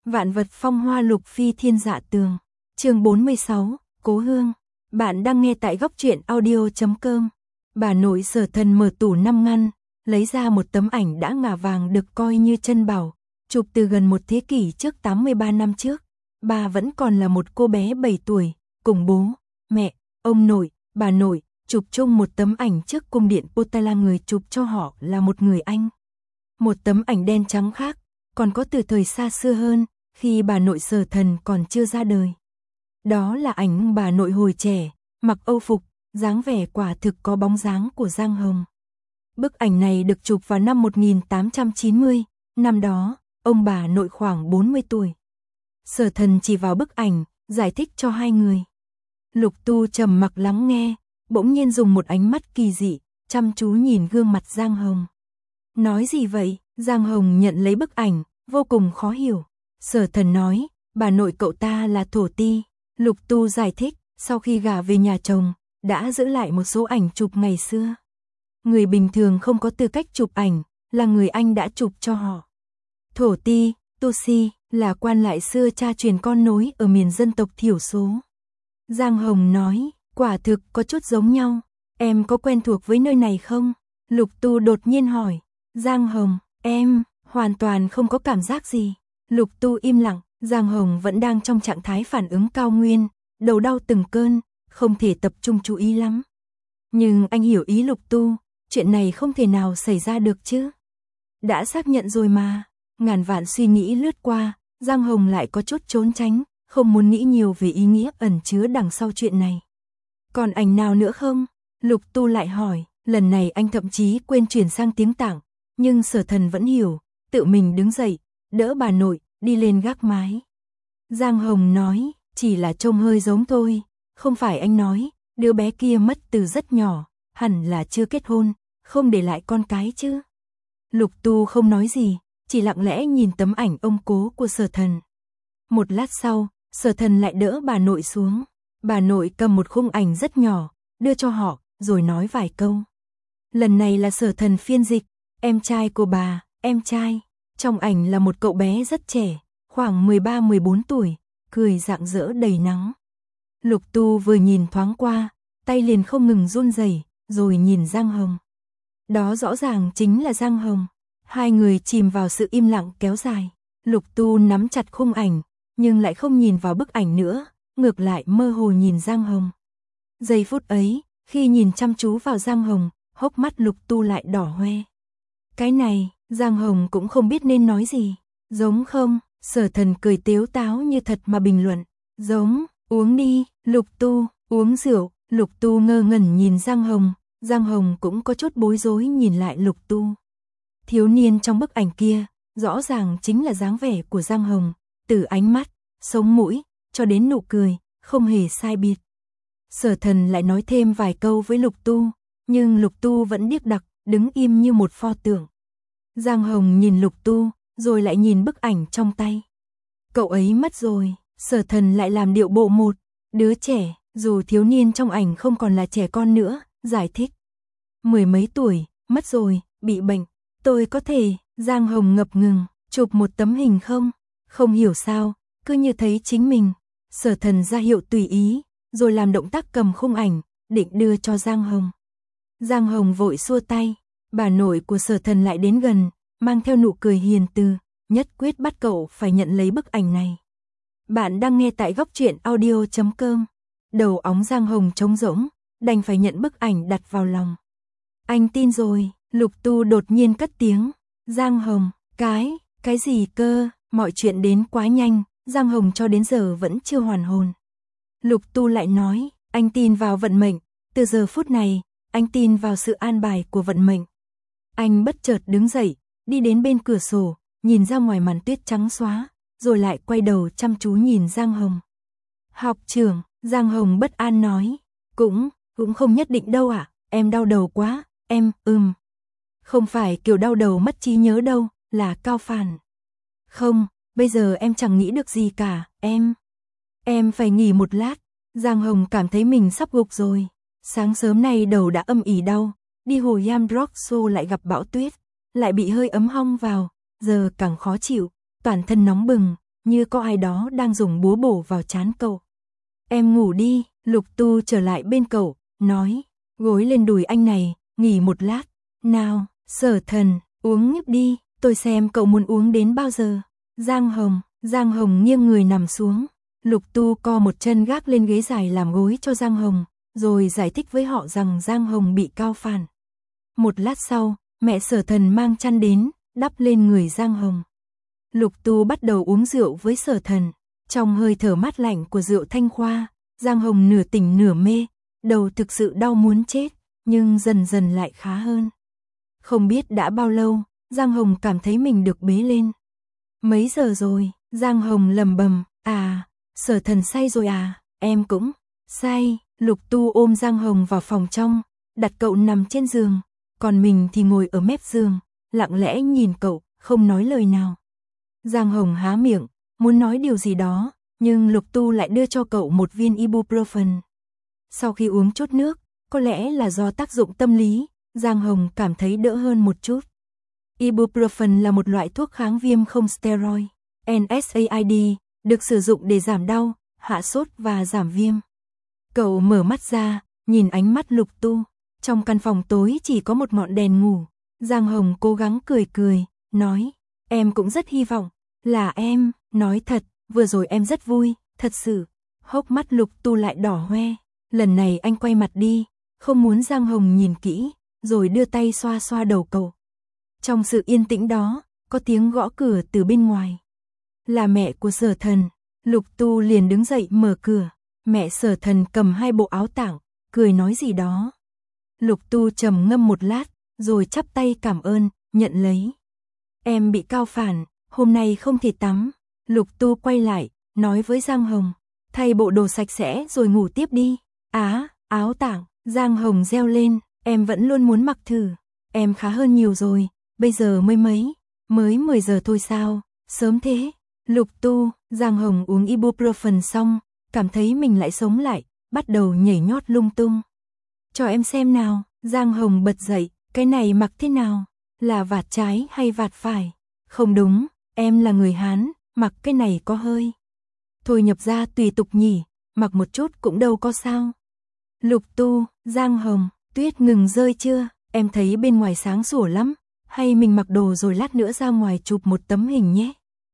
Vạn vật phong hoa lục phi thiên dạ tường. Chương 46, Cố Hương. Bạn đang nghe tại góc truyện audio.com. Bà nội Sở Thần mở tủ 5 ngăn, lấy ra một tấm ảnh đã ngả vàng được coi như chân bảo, chụp từ gần một thế kỷ trước 83 năm trước. Bà vẫn còn là một cô bé 7 tuổi, cùng bố, mẹ, ông nội, bà nội, chụp chung một tấm ảnh trước cung điện Potala. Người chụp cho họ là một người Anh. Một tấm ảnh đen trắng khác, còn có từ thời xa xưa hơn, khi bà nội Sở Thần còn chưa ra đời. Đó là ảnh bà nội hồi trẻ, mặc âu phục, dáng vẻ quả thực có bóng dáng của Giang Hồng. Bức ảnh này được chụp vào năm 1890, năm đó, ông bà nội khoảng 40 tuổi. Sở Thần chỉ vào bức ảnh, giải thích cho hai người. Lục Tu trầm mặc lắng nghe, bỗng nhiên dùng một ánh mắt kỳ dị, chăm chú nhìn gương mặt Giang Hồng. Nói gì vậy? Giang Hồng nhận lấy bức ảnh, vô cùng khó hiểu. Sở Thần nói, bà nội cậu ta là thổ ti. Lục Tu giải thích, sau khi gả về nhà chồng, đã giữ lại một số ảnh chụp ngày xưa. Người bình thường không có tư cách chụp ảnh, là người Anh đã chụp cho họ. Thổ ti, tu si, là quan lại xưa cha truyền con nối ở miền dân tộc thiểu số. Giang Hồng nói, quả thực có chút giống nhau. Em có quen thuộc với nơi này không? Lục Tu đột nhiên hỏi. Giang Hồng, em hoàn toàn không có cảm giác gì. Lục Tu im lặng. Giang Hồng vẫn đang trong trạng thái phản ứng cao nguyên, đầu đau từng cơn, không thể tập trung chú ý lắm. Nhưng anh hiểu ý Lục Tu, chuyện này không thể nào xảy ra được chứ. Đã xác nhận rồi mà. Ngàn vạn suy nghĩ lướt qua, Giang Hồng lại có chút trốn tránh, không muốn nghĩ nhiều về ý nghĩa ẩn chứa đằng sau chuyện này. Còn ảnh nào nữa không? Lục Tu lại hỏi, lần này anh thậm chí quên chuyển sang tiếng Tạng, nhưng Sở Thần vẫn hiểu, tự mình đứng dậy, đỡ bà nội, đi lên gác mái. Giang Hồng nói, chỉ là trông hơi giống thôi, không phải anh nói, đứa bé kia mất từ rất nhỏ, hẳn là chưa kết hôn, không để lại con cái chứ. Lục Tu không nói gì, chỉ lặng lẽ nhìn tấm ảnh ông cố của Sở Thần. Một lát sau, Sở Thần lại đỡ bà nội xuống. Bà nội cầm một khung ảnh rất nhỏ, đưa cho họ, rồi nói vài câu. Lần này là Sở Thần phiên dịch, em trai của bà, em trai. Trong ảnh là một cậu bé rất trẻ, khoảng 13-14 tuổi, cười rạng rỡ đầy nắng. Lục Tu vừa nhìn thoáng qua, tay liền không ngừng run rẩy, rồi nhìn Giang Hồng. Đó rõ ràng chính là Giang Hồng. Hai người chìm vào sự im lặng kéo dài. Lục Tu nắm chặt khung ảnh, nhưng lại không nhìn vào bức ảnh nữa, ngược lại mơ hồ nhìn Giang Hồng. Giây phút ấy, khi nhìn chăm chú vào Giang Hồng, hốc mắt Lục Tu lại đỏ hoe. Cái này, Giang Hồng cũng không biết nên nói gì. Giống không? Sở Thần cười tếu táo như thật mà bình luận. Giống, uống đi. Lục Tu, uống rượu. Lục Tu ngơ ngẩn nhìn Giang Hồng. Giang Hồng cũng có chút bối rối nhìn lại Lục Tu. Thiếu niên trong bức ảnh kia, rõ ràng chính là dáng vẻ của Giang Hồng. Từ ánh mắt, sống mũi, cho đến nụ cười, không hề sai biệt. Sở Thần lại nói thêm vài câu với Lục Tu, nhưng Lục Tu vẫn điếc đặc, đứng im như một pho tượng. Giang Hồng nhìn Lục Tu, rồi lại nhìn bức ảnh trong tay. Cậu ấy mất rồi. Sở Thần lại làm điệu bộ một đứa trẻ, dù thiếu niên trong ảnh không còn là trẻ con nữa, giải thích. 10 mấy tuổi, mất rồi, bị bệnh. Tôi có thể, Giang Hồng ngập ngừng, chụp một tấm hình không? Không hiểu sao, cứ như thấy chính mình. Sở Thần ra hiệu tùy ý, rồi làm động tác cầm khung ảnh, định đưa cho Giang Hồng. Giang Hồng vội xua tay. Bà nội của Sở Thần lại đến gần, mang theo nụ cười hiền từ, nhất quyết bắt cậu phải nhận lấy bức ảnh này. Bạn đang nghe tại góc truyện audio.com. Đầu óc Giang Hồng trống rỗng, đành phải nhận bức ảnh đặt vào lòng. Anh tin rồi. Lục Tu đột nhiên cất tiếng. Giang Hồng, cái gì cơ? Mọi chuyện đến quá nhanh, Giang Hồng cho đến giờ vẫn chưa hoàn hồn. Lục Tu lại nói, anh tin vào vận mệnh, từ giờ phút này, anh tin vào sự an bài của vận mệnh. Anh bất chợt đứng dậy, đi đến bên cửa sổ, nhìn ra ngoài màn tuyết trắng xóa, rồi lại quay đầu chăm chú nhìn Giang Hồng. Học trưởng, Giang Hồng bất an nói, cũng không nhất định đâu ạ, em đau đầu quá, em, Không phải kiểu đau đầu mất trí nhớ đâu, là cao phản. Không, bây giờ em chẳng nghĩ được gì cả, em phải nghỉ một lát. Giang Hồng cảm thấy mình sắp gục rồi. Sáng sớm nay đầu đã âm ỉ đau, đi hồ Yam Rock Show lại gặp bão tuyết, lại bị hơi ấm hong vào, giờ càng khó chịu, toàn thân nóng bừng, như có ai đó đang dùng búa bổ vào trán cậu. Em ngủ đi, Lục Tu trở lại bên cậu, nói, gối lên đùi anh này, nghỉ một lát. Nào, Sở Thần, uống nhấp đi, tôi xem cậu muốn uống đến bao giờ. Giang Hồng nghiêng người nằm xuống. Lục Tu co một chân gác lên ghế dài làm gối cho Giang Hồng, rồi giải thích với họ rằng Giang Hồng bị cao phản. Một lát sau, mẹ Sở Thần mang chăn đến, đắp lên người Giang Hồng. Lục Tu bắt đầu uống rượu với Sở Thần. Trong hơi thở mát lạnh của rượu Thanh Khoa, Giang Hồng nửa tỉnh nửa mê, đầu thực sự đau muốn chết, nhưng dần dần lại khá hơn. Không biết đã bao lâu, Giang Hồng cảm thấy mình được bế lên. Mấy giờ rồi? Giang Hồng lầm bầm, Sở Thần say rồi à, em cũng say. Lục Tu ôm Giang Hồng vào phòng trong, đặt cậu nằm trên giường, còn mình thì ngồi ở mép giường, lặng lẽ nhìn cậu, không nói lời nào. Giang Hồng há miệng, muốn nói điều gì đó, nhưng Lục Tu lại đưa cho cậu một viên ibuprofen. Sau khi uống chút nước, có lẽ là do tác dụng tâm lý, Giang Hồng cảm thấy đỡ hơn một chút. Ibuprofen là một loại thuốc kháng viêm không steroid, NSAID, được sử dụng để giảm đau, hạ sốt và giảm viêm. Cậu mở mắt ra, nhìn ánh mắt Lục Tu. Trong căn phòng tối chỉ có một ngọn đèn ngủ. Giang Hồng cố gắng cười, nói, em cũng rất hy vọng, là em, nói thật, vừa rồi em rất vui, thật sự. Hốc mắt Lục Tu lại đỏ hoe. Lần này anh quay mặt đi, không muốn Giang Hồng nhìn kỹ, rồi đưa tay xoa xoa đầu cậu. Trong sự yên tĩnh đó, có tiếng gõ cửa từ bên ngoài. Là mẹ của Sở Thần. Lục Tu liền đứng dậy mở cửa. Mẹ Sở Thần cầm 2 bộ áo tang, cười nói gì đó. Lục Tu trầm ngâm một lát, rồi chắp tay cảm ơn, nhận lấy. Em bị cao phản, hôm nay không thể tắm. Lục Tu quay lại, nói với Giang Hồng, thay bộ đồ sạch sẽ rồi ngủ tiếp đi. Áo tang. Giang Hồng reo lên, em vẫn luôn muốn mặc thử. Em khá hơn nhiều rồi, bây giờ mới 10 giờ thôi sao, sớm thế. Lục Tu, Giang Hồng uống ibuprofen xong, cảm thấy mình lại sống lại, bắt đầu nhảy nhót lung tung. Cho em xem nào. Giang Hồng bật dậy, cái này mặc thế nào? Là vạt trái hay vạt phải? Không đúng, em là người Hán, mặc cái này có hơi. Thôi nhập ra tùy tục nhỉ, mặc một chút cũng đâu có sao. Lục Tu, Giang Hồng, tuyết ngừng rơi chưa? Em thấy bên ngoài sáng sủa lắm, hay mình mặc đồ rồi lát nữa ra ngoài chụp một tấm hình nhé.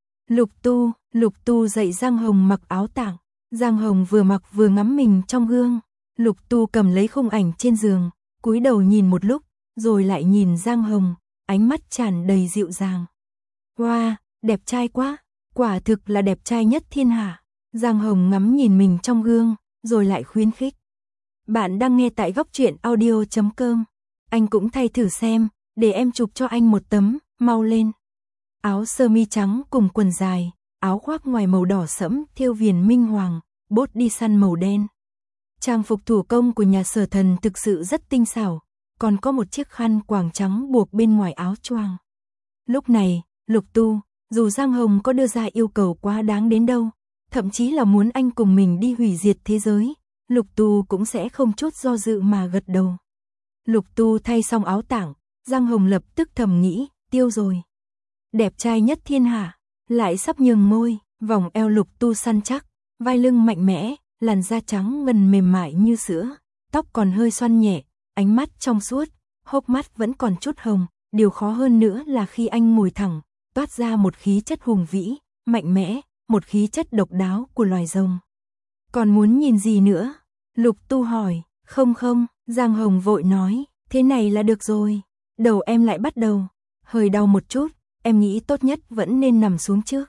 Lục Tu dạy Giang Hồng mặc áo tang. Giang Hồng vừa mặc vừa ngắm mình trong gương. Lục Tu cầm lấy khung ảnh trên giường, cúi đầu nhìn một lúc, rồi lại nhìn Giang Hồng, ánh mắt tràn đầy dịu dàng. Wow, đẹp trai quá, quả thực là đẹp trai nhất thiên hạ. Giang Hồng ngắm nhìn mình trong gương, rồi lại khuyến khích. Bạn đang nghe tại Góc Truyện Audio.com. Anh cũng thay thử xem, để em chụp cho anh một tấm, mau lên. Áo sơ mi trắng cùng quần dài, áo khoác ngoài màu đỏ sẫm thêu viền minh hoàng, bốt đi săn màu đen. Trang phục thủ công của nhà Sở Thần thực sự rất tinh xảo, còn có một chiếc khăn quàng trắng buộc bên ngoài áo choàng. Lúc này, Lục Tu, dù Giang Hồng có đưa ra yêu cầu quá đáng đến đâu, thậm chí là muốn anh cùng mình đi hủy diệt thế giới, Lục Tu cũng sẽ không chút do dự mà gật đầu. Lục Tu thay xong áo tang, Giang Hồng lập tức thầm nghĩ, tiêu rồi. Đẹp trai nhất thiên hạ, lại sắp nhường môi, vòng eo Lục Tu săn chắc, vai lưng mạnh mẽ, làn da trắng ngần mềm mại như sữa, tóc còn hơi xoăn nhẹ, ánh mắt trong suốt, hốc mắt vẫn còn chút hồng, điều khó hơn nữa là khi anh ngồi thẳng, toát ra một khí chất hùng vĩ, mạnh mẽ, một khí chất độc đáo của loài rồng. Còn muốn nhìn gì nữa? Lục Tu hỏi. Không, Giang Hồng vội nói, thế này là được rồi. Đầu em lại bắt đầu hơi đau một chút, em nghĩ tốt nhất vẫn nên nằm xuống trước.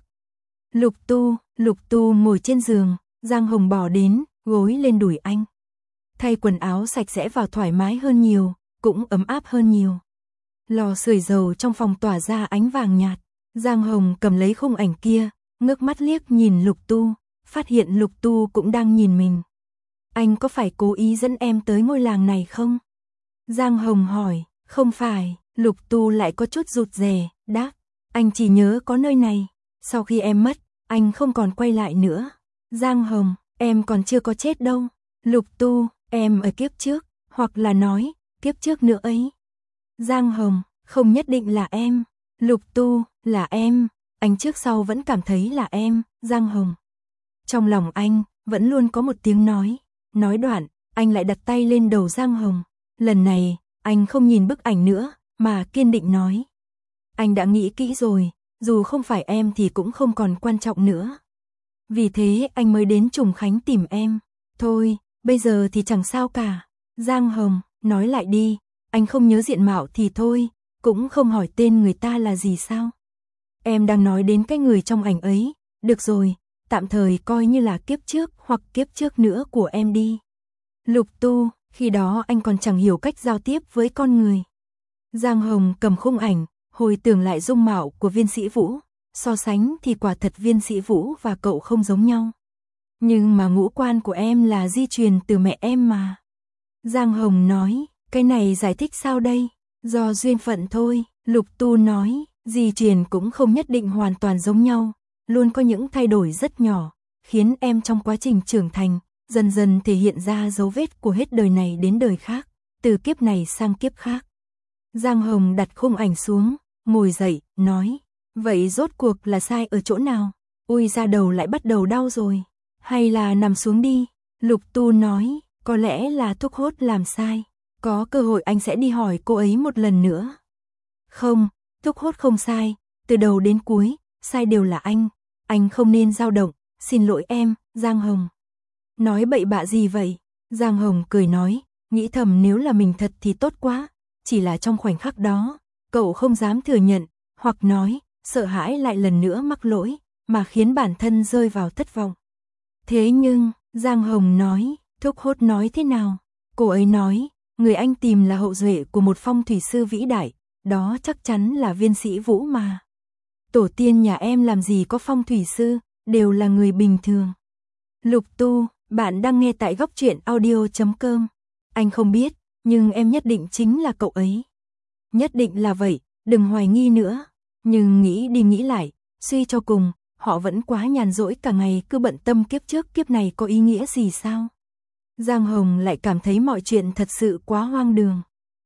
Lục Tu ngồi trên giường, Giang Hồng bỏ đến, gối lên đùi anh. Thay quần áo sạch sẽ vào thoải mái hơn nhiều, cũng ấm áp hơn nhiều. Lò sưởi dầu trong phòng tỏa ra ánh vàng nhạt. Giang Hồng cầm lấy khung ảnh kia, ngước mắt liếc nhìn Lục Tu, phát hiện Lục Tu cũng đang nhìn mình. Anh có phải cố ý dẫn em tới ngôi làng này không? Giang Hồng hỏi. Không phải. Lục Tu lại có chút rụt rè, đáp. Anh chỉ nhớ có nơi này. Sau khi em mất, anh không còn quay lại nữa. Giang Hồng, em còn chưa có chết đâu. Lục Tu, em ở kiếp trước, hoặc là nói, kiếp trước nữa ấy. Giang Hồng, không nhất định là em. Lục Tu, là em. Anh trước sau vẫn cảm thấy là em. Giang Hồng. Trong lòng anh, vẫn luôn có một tiếng nói đoạn, anh lại đặt tay lên đầu Giang Hồng. Lần này, anh không nhìn bức ảnh nữa, mà kiên định nói. Anh đã nghĩ kỹ rồi, dù không phải em thì cũng không còn quan trọng nữa. Vì thế anh mới đến Trùng Khánh tìm em. Thôi, bây giờ thì chẳng sao cả. Giang Hồng, nói lại đi, anh không nhớ diện mạo thì thôi, cũng không hỏi tên người ta là gì sao? Em đang nói đến cái người trong ảnh ấy, được rồi, tạm thời coi như là kiếp trước hoặc kiếp trước nữa của em đi. Lục Tu, khi đó anh còn chẳng hiểu cách giao tiếp với con người. Giang Hồng cầm khung ảnh, hồi tưởng lại dung mạo của Viên Sĩ Vũ, so sánh thì quả thật Viên Sĩ Vũ và cậu không giống nhau. Nhưng mà ngũ quan của em là di truyền từ mẹ em mà. Giang Hồng nói, cái này giải thích sao đây? Do duyên phận thôi, Lục Tu nói, di truyền cũng không nhất định hoàn toàn giống nhau, luôn có những thay đổi rất nhỏ, khiến em trong quá trình trưởng thành, dần dần thể hiện ra dấu vết của hết đời này đến đời khác, từ kiếp này sang kiếp khác. Giang Hồng đặt khung ảnh xuống, ngồi dậy, nói, vậy rốt cuộc là sai ở chỗ nào? Ui da đầu lại bắt đầu đau rồi, hay là nằm xuống đi? Lục Tu nói, có lẽ là thuốc hốt làm sai, có cơ hội anh sẽ đi hỏi cô ấy một lần nữa. Không, thuốc hốt không sai, từ đầu đến cuối, sai đều là anh không nên dao động, xin lỗi em, Giang Hồng. Nói bậy bạ gì vậy? Giang Hồng cười nói, nghĩ thầm nếu là mình thật thì tốt quá, chỉ là trong khoảnh khắc đó, cậu không dám thừa nhận, hoặc nói, sợ hãi lại lần nữa mắc lỗi, mà khiến bản thân rơi vào thất vọng. Thế nhưng, Giang Hồng nói, thuốc hốt nói thế nào? Cô ấy nói, người anh tìm là hậu duệ của một phong thủy sư vĩ đại, đó chắc chắn là Viên Sĩ Vũ mà. Tổ tiên nhà em làm gì có phong thủy sư, đều là người bình thường. Lục Tu, bạn đang nghe tại Góc Truyện Audio.com. Anh không biết, nhưng em nhất định chính là cậu ấy. Nhất định là vậy, đừng hoài nghi nữa. Nhưng nghĩ đi nghĩ lại, suy cho cùng, họ vẫn quá nhàn rỗi cả ngày cứ bận tâm kiếp trước kiếp này có ý nghĩa gì sao? Giang Hồng lại cảm thấy mọi chuyện thật sự quá hoang đường.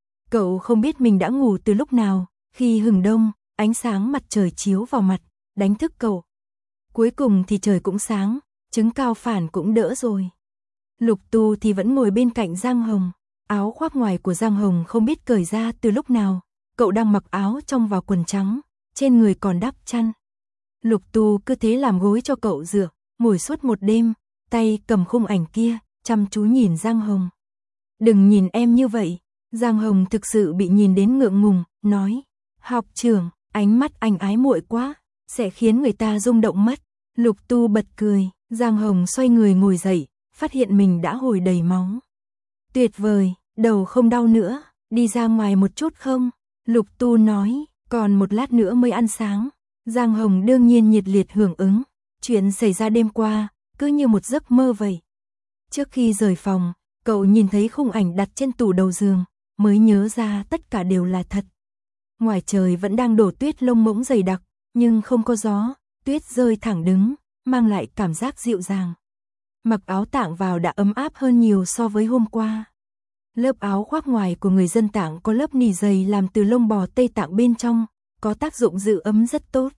Cậu không biết mình đã ngủ từ lúc nào, khi hừng đông, ánh sáng mặt trời chiếu vào mặt, đánh thức cậu. Cuối cùng thì trời cũng sáng, chứng cao phản cũng đỡ rồi. Lục Tu thì vẫn ngồi bên cạnh Giang Hồng, áo khoác ngoài của Giang Hồng không biết cởi ra từ lúc nào, cậu đang mặc áo trong vào quần trắng, trên người còn đắp chăn. Lục Tu cứ thế làm gối cho cậu dựa, ngồi suốt một đêm, tay cầm khung ảnh kia, chăm chú nhìn Giang Hồng. Đừng nhìn em như vậy, Giang Hồng thực sự bị nhìn đến ngượng ngùng, nói, học trưởng, ánh mắt anh ái muội quá, sẽ khiến người ta rung động mất. Lục Tu bật cười, Giang Hồng xoay người ngồi dậy, phát hiện mình đã hồi đầy máu. Tuyệt vời, đầu không đau nữa, đi ra ngoài một chút không? Lục Tu nói, còn một lát nữa mới ăn sáng. Giang Hồng đương nhiên nhiệt liệt hưởng ứng, chuyện xảy ra đêm qua, cứ như một giấc mơ vậy. Trước khi rời phòng, cậu nhìn thấy khung ảnh đặt trên tủ đầu giường, mới nhớ ra tất cả đều là thật. Ngoài trời vẫn đang đổ tuyết lông ngỗng dày đặc, nhưng không có gió, tuyết rơi thẳng đứng, mang lại cảm giác dịu dàng. Mặc áo Tạng vào đã ấm áp hơn nhiều so với hôm qua. Lớp áo khoác ngoài của người dân Tạng có lớp nỉ dày làm từ lông bò Tây Tạng bên trong, có tác dụng giữ ấm rất tốt.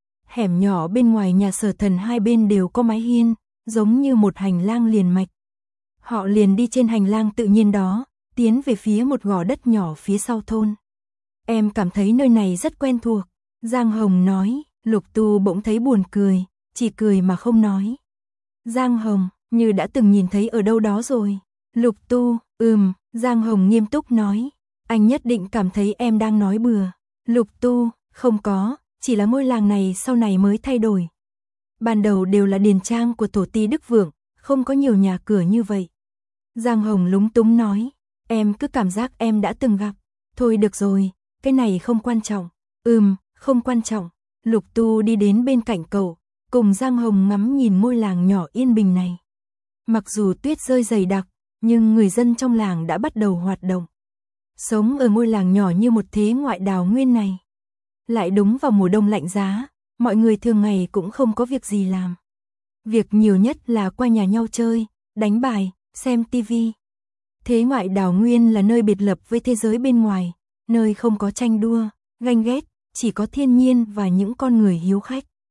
Hẻm nhỏ bên ngoài nhà Sở Thần hai bên đều có mái hiên, giống như một hành lang liền mạch. Họ liền đi trên hành lang tự nhiên đó, tiến về phía một gò đất nhỏ phía sau thôn. Em cảm thấy nơi này rất quen thuộc, Giang Hồng nói. Lục Tu bỗng thấy buồn cười, chỉ cười mà không nói. Giang Hồng, như đã từng nhìn thấy ở đâu đó rồi. Lục Tu, Giang Hồng nghiêm túc nói. Anh nhất định cảm thấy em đang nói bừa. Lục Tu, không có, chỉ là ngôi làng này sau này mới thay đổi. Ban đầu đều là điền trang của thổ ti Đức Vượng, không có nhiều nhà cửa như vậy. Giang Hồng lúng túng nói, em cứ cảm giác em đã từng gặp. Thôi được rồi, cái này không quan trọng. Không quan trọng. Lục Tu đi đến bên cạnh cậu, cùng Giang Hồng ngắm nhìn ngôi làng nhỏ yên bình này. Mặc dù tuyết rơi dày đặc, nhưng người dân trong làng đã bắt đầu hoạt động. Sống ở ngôi làng nhỏ như một thế ngoại đào nguyên này. Lại đúng vào mùa đông lạnh giá, mọi người thường ngày cũng không có việc gì làm. Việc nhiều nhất là qua nhà nhau chơi, đánh bài, xem tivi. Thế ngoại đào nguyên là nơi biệt lập với thế giới bên ngoài, nơi không có tranh đua, ganh ghét, chỉ có thiên nhiên và những con người hiếu khách.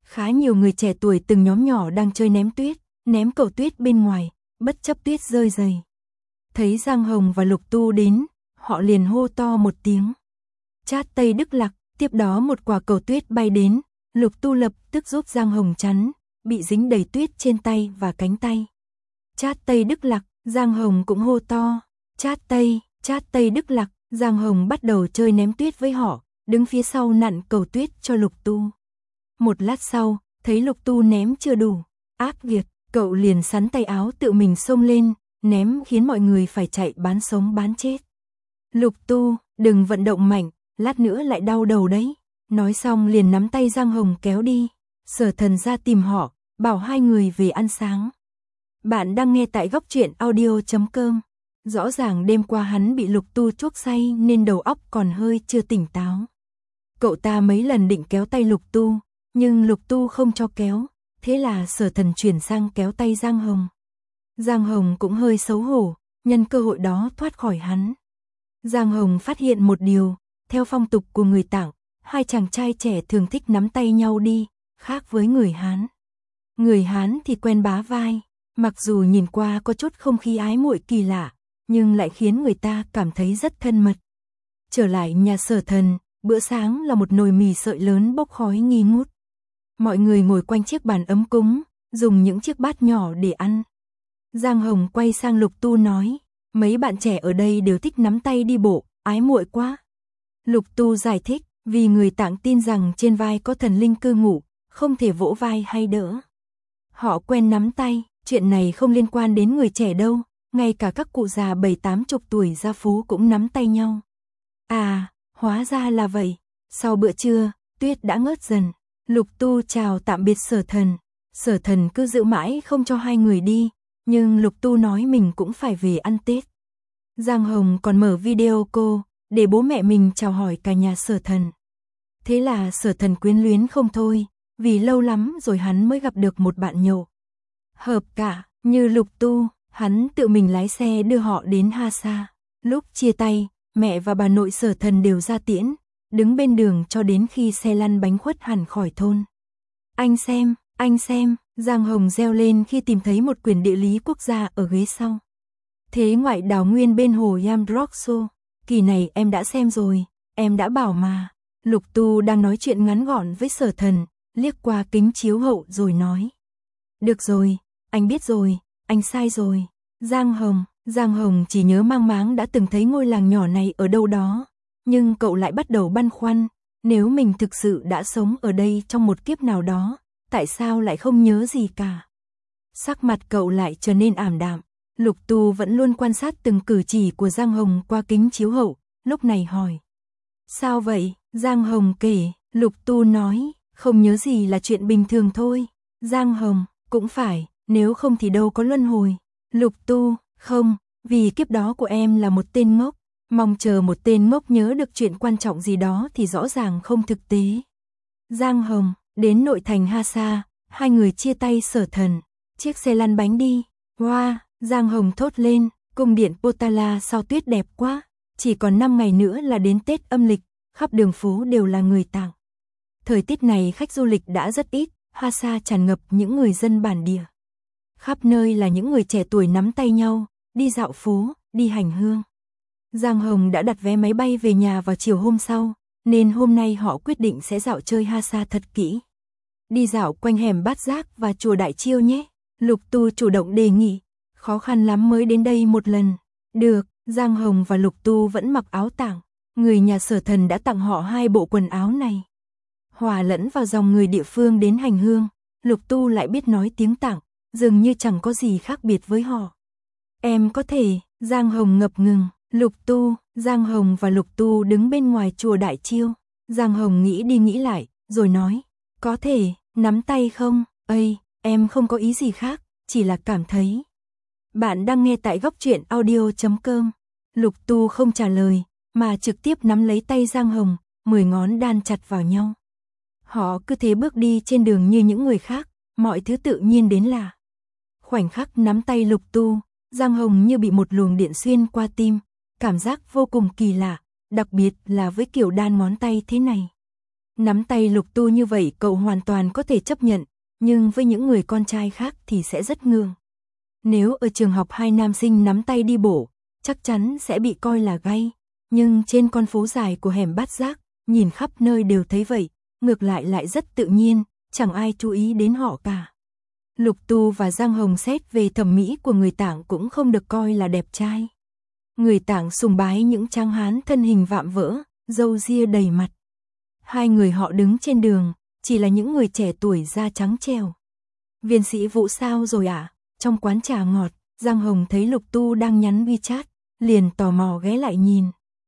Khá nhiều người trẻ tuổi từng nhóm nhỏ đang chơi ném tuyết, ném cầu tuyết bên ngoài, bất chấp tuyết rơi dày. Thấy Giang Hồng và Lục Tu đến, họ liền hô to một tiếng. Chát Tây Đức Lạc, tiếp đó một quả cầu tuyết bay đến, Lục Tu lập tức giúp Giang Hồng chắn, bị dính đầy tuyết trên tay và cánh tay. Chát Tây Đức Lạc, Giang Hồng cũng hô to. Chát Tây Đức Lạc, Giang Hồng bắt đầu chơi ném tuyết với họ, đứng phía sau nặn cầu tuyết cho Lục Tu. Một lát sau, thấy Lục Tu ném chưa đủ, ác việc, cậu liền sắn tay áo tự mình xông lên, ném khiến mọi người phải chạy bán sống bán chết. Lục Tu, đừng vận động mạnh, lát nữa lại đau đầu đấy. Nói xong liền nắm tay Giang Hồng kéo đi. Sở Thần ra tìm họ, bảo hai người về ăn sáng. Bạn đang nghe tại góc truyện audio.com. Rõ ràng đêm qua hắn bị Lục Tu chuốc say nên đầu óc còn hơi chưa tỉnh táo. Cậu ta mấy lần định kéo tay Lục Tu, nhưng Lục Tu không cho kéo, thế là Sở Thần chuyển sang kéo tay Giang Hồng. Giang Hồng cũng hơi xấu hổ, nhân cơ hội đó thoát khỏi hắn. Giang Hồng phát hiện một điều, theo phong tục của người Tạng, hai chàng trai trẻ thường thích nắm tay nhau đi, khác với người Hán. Người Hán thì quen bá vai, mặc dù nhìn qua có chút không khí ái muội kỳ lạ, nhưng lại khiến người ta cảm thấy rất thân mật. Trở lại nhà Sở Thần, bữa sáng là một nồi mì sợi lớn bốc khói nghi ngút. Mọi người ngồi quanh chiếc bàn ấm cúng, dùng những chiếc bát nhỏ để ăn. Giang Hồng quay sang Lục Tu nói, mấy bạn trẻ ở đây đều thích nắm tay đi bộ, ái muội quá. Lục Tu giải thích, vì người Tạng tin rằng trên vai có thần linh cư ngụ, không thể vỗ vai hay đỡ. Họ quen nắm tay, chuyện này không liên quan đến người trẻ đâu, ngay cả các cụ già 70-80 tuổi ra phố cũng nắm tay nhau. À, hóa ra là vậy. Sau bữa trưa, tuyết đã ngớt dần. Lục Tu chào tạm biệt Sở Thần. Sở Thần cứ giữ mãi không cho hai người đi, nhưng Lục Tu nói mình cũng phải về ăn Tết. Giang Hồng còn mở video call để bố mẹ mình chào hỏi cả nhà Sở Thần. Thế là Sở Thần quyến luyến không thôi, vì lâu lắm rồi hắn mới gặp được một bạn nhậu hợp cả như Lục Tu. Hắn tự mình lái xe đưa họ đến Hasa. Lúc chia tay, mẹ và bà nội Sở Thần đều ra tiễn, đứng bên đường cho đến khi xe lăn bánh khuất hẳn khỏi thôn. Anh xem, Giang Hồng reo lên khi tìm thấy một quyển địa lý quốc gia ở ghế sau. Thế ngoại đảo nguyên bên hồ Yamdrokso, kỳ này em đã xem rồi, em đã bảo mà. Lục Tu đang nói chuyện ngắn gọn với Sở Thần, liếc qua kính chiếu hậu rồi nói. Được rồi, anh biết rồi, anh sai rồi. Giang Hồng chỉ nhớ mang máng đã từng thấy ngôi làng nhỏ này ở đâu đó, nhưng cậu lại bắt đầu băn khoăn, nếu mình thực sự đã sống ở đây trong một kiếp nào đó, tại sao lại không nhớ gì cả. Sắc mặt cậu lại trở nên ảm đạm. Lục Tu vẫn luôn quan sát từng cử chỉ của Giang Hồng qua kính chiếu hậu, lúc này hỏi. Sao vậy? Giang Hồng kể. Lục Tu nói, không nhớ gì là chuyện bình thường thôi. Giang Hồng, cũng phải, nếu không thì đâu có luân hồi. Lục Tu, không, vì kiếp đó của em là một tên ngốc, mong chờ một tên ngốc nhớ được chuyện quan trọng gì đó thì rõ ràng không thực tế. Giang Hồng, đến nội thành Hasa, hai người chia tay Sở Thần, chiếc xe lăn bánh đi. Wow, Giang Hồng thốt lên, cung điện Potala sao tuyết đẹp quá, chỉ còn 5 ngày nữa là đến Tết âm lịch, khắp đường phố đều là người Tạng. Thời tiết này khách du lịch đã rất ít, Hasa tràn ngập những người dân bản địa. Khắp nơi là những người trẻ tuổi nắm tay nhau, đi dạo phố, đi hành hương. Giang Hồng đã đặt vé máy bay về nhà vào chiều hôm sau, nên hôm nay họ quyết định sẽ dạo chơi Hasa thật kỹ. Đi dạo quanh hẻm Bát Giác và chùa Đại Chiêu nhé. Lục Tu chủ động đề nghị, khó khăn lắm mới đến đây một lần. Được, Giang Hồng và Lục Tu vẫn mặc áo Tạng. Người nhà Sở Thần đã tặng họ 2 bộ quần áo này. Hòa lẫn vào dòng người địa phương đến hành hương, Lục Tu lại biết nói tiếng Tạng, dường như chẳng có gì khác biệt với họ. Em có thể, Giang Hồng ngập ngừng. Lục Tu, Giang Hồng và Lục Tu đứng bên ngoài chùa Đại Chiêu. Giang Hồng nghĩ đi nghĩ lại, rồi nói, có thể, nắm tay không? Ây, em không có ý gì khác, chỉ là cảm thấy. Bạn đang nghe tại góc truyện audio.com. Lục Tu không trả lời, mà trực tiếp nắm lấy tay Giang Hồng, 10 ngón đan chặt vào nhau. Họ cứ thế bước đi trên đường như những người khác, mọi thứ tự nhiên đến lạ. Khoảnh khắc nắm tay Lục Tu, Giang Hồng như bị một luồng điện xuyên qua tim, cảm giác vô cùng kỳ lạ, đặc biệt là với kiểu đan ngón tay thế này. Nắm tay Lục Tu như vậy cậu hoàn toàn có thể chấp nhận, nhưng với những người con trai khác thì sẽ rất ngượng. Nếu ở trường học hai nam sinh nắm tay đi bộ, chắc chắn sẽ bị coi là gay, nhưng trên con phố dài của hẻm Bát Giác, nhìn khắp nơi đều thấy vậy, ngược lại rất tự nhiên, chẳng ai chú ý đến họ cả. Lục Tu và Giang Hồng xét về thẩm mỹ của người Tảng cũng không được coi là đẹp trai. Người Tảng sùng bái những tráng hán thân hình vạm vỡ, râu ria đầy mặt. Hai người họ đứng trên đường, chỉ là những người trẻ tuổi da trắng trẻo. Viên sĩ Vũ sao rồi ạ? Trong quán trà ngọt, Giang Hồng thấy Lục Tu đang nhắn WeChat, liền tò mò ghé lại nhìn.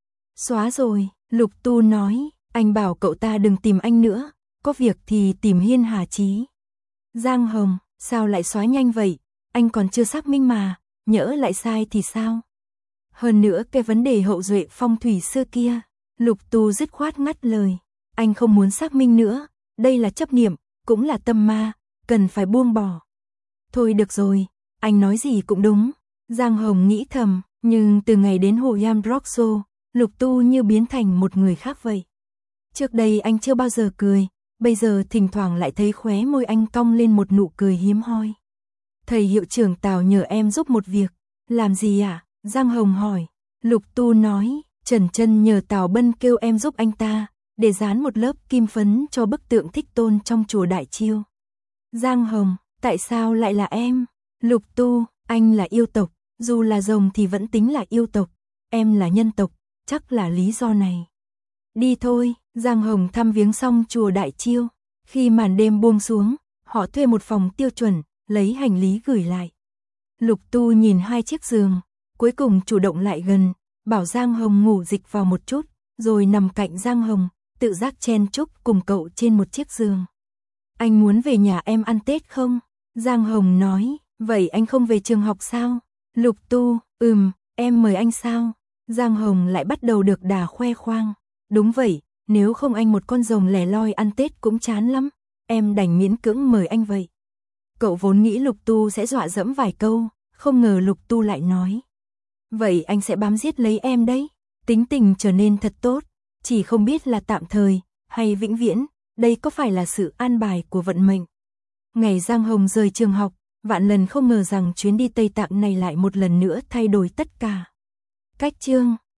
Xóa rồi, Lục Tu nói, anh bảo cậu ta đừng tìm anh nữa, có việc thì tìm Hiên Hà Chí. Giang Hồng, sao lại xóa nhanh vậy? Anh còn chưa xác minh mà, nhỡ lại sai thì sao? Hơn nữa cái vấn đề hậu duệ phong thủy xưa kia, Lục Tu dứt khoát ngắt lời. Anh không muốn xác minh nữa, đây là chấp niệm, cũng là tâm ma, cần phải buông bỏ. Thôi được rồi, anh nói gì cũng đúng. Giang Hồng nghĩ thầm, nhưng từ ngày đến Hồ Yam Rock Show, Lục Tu như biến thành một người khác vậy. Trước đây anh chưa bao giờ cười, bây giờ thỉnh thoảng lại thấy khóe môi anh cong lên một nụ cười hiếm hoi. Thầy hiệu trưởng Tào nhờ em giúp một việc. Làm gì ạ? Giang Hồng hỏi. Lục Tu nói, Trần Trân nhờ Tào Bân kêu em giúp anh ta, để dán một lớp kim phấn cho bức tượng Thích Tôn trong chùa Đại Chiêu. Giang Hồng, tại sao lại là em? Lục Tu, anh là yêu tộc, dù là rồng thì vẫn tính là yêu tộc, em là nhân tộc, chắc là lý do này. Đi thôi, Giang Hồng thăm viếng xong chùa Đại Chiêu, khi màn đêm buông xuống, họ thuê một phòng tiêu chuẩn, lấy hành lý gửi lại. Lục Tu nhìn hai chiếc giường, cuối cùng chủ động lại gần, bảo Giang Hồng ngủ dịch vào một chút, rồi nằm cạnh Giang Hồng, tự giác chen chúc cùng cậu trên một chiếc giường. Anh muốn về nhà em ăn Tết không? Giang Hồng nói, vậy anh không về trường học sao? Lục Tu, em mời anh sao? Giang Hồng lại bắt đầu được đà khoe khoang. Đúng vậy, nếu không anh một con rồng lẻ loi ăn Tết cũng chán lắm, em đành miễn cưỡng mời anh vậy. Cậu vốn nghĩ Lục Tu sẽ dọa dẫm vài câu, không ngờ Lục Tu lại nói. Vậy anh sẽ bám giết lấy em đấy, tính tình trở nên thật tốt, chỉ không biết là tạm thời, hay vĩnh viễn, đây có phải là sự an bài của vận mệnh. Ngày Giang Hồng rời trường học, vạn lần không ngờ rằng chuyến đi Tây Tạng này lại một lần nữa thay đổi tất cả. Cách chương